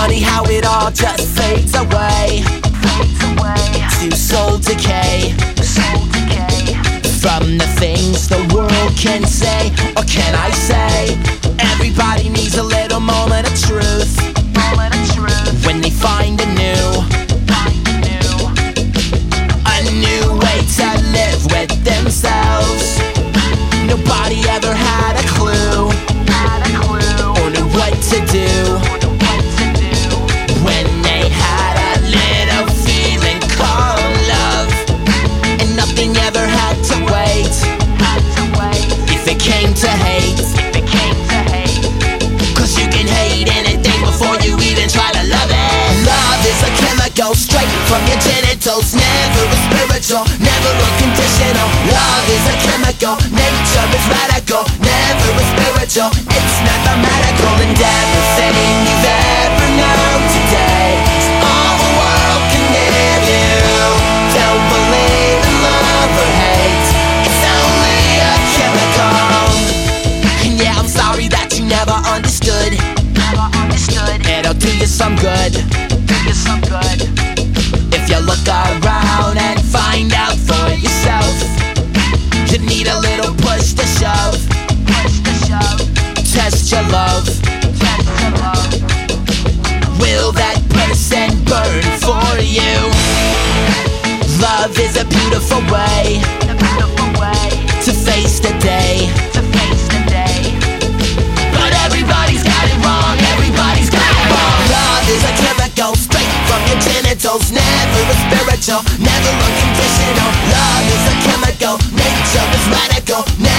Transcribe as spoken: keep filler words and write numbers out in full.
funny how it all just fades away, fades away to soul decay, soul decay. from the things the world can say, or can I say, everybody needs a little moment of truth, Moment of truth. when they find a new, Find a new, a new way to live with themselves. Nobody ever had a clue, had a clue. or knew what to do, What to do. when they had a little feeling called love, and nothing ever had to wait. Had to wait. If it came to hate, If it came to hate. cause you can hate anything before you even try to love it. Love is a chemical straight from your genitals, never a spiritual, never unconditional. Love is a chemical, nature is radical, never a spiritual, it's mathematical. And everything you've ever known today is all the world can give you. Don't believe in love or hate, it's only a chemical. And yeah, I'm sorry that you never understood, Never understood. it'll do you some good Do you some good. if you look around and find out for yourself. You need a little push to shove, Push the shove. test your love. Test the love. Will that person burn for you? Love is a beautiful way The beautiful way to face the day, to face the day. but everybody's got it wrong, everybody's got it wrong. Love is a chemical straight from your genitals, never a spiritual, never unconditional. Love is a chemical, nature is radical, never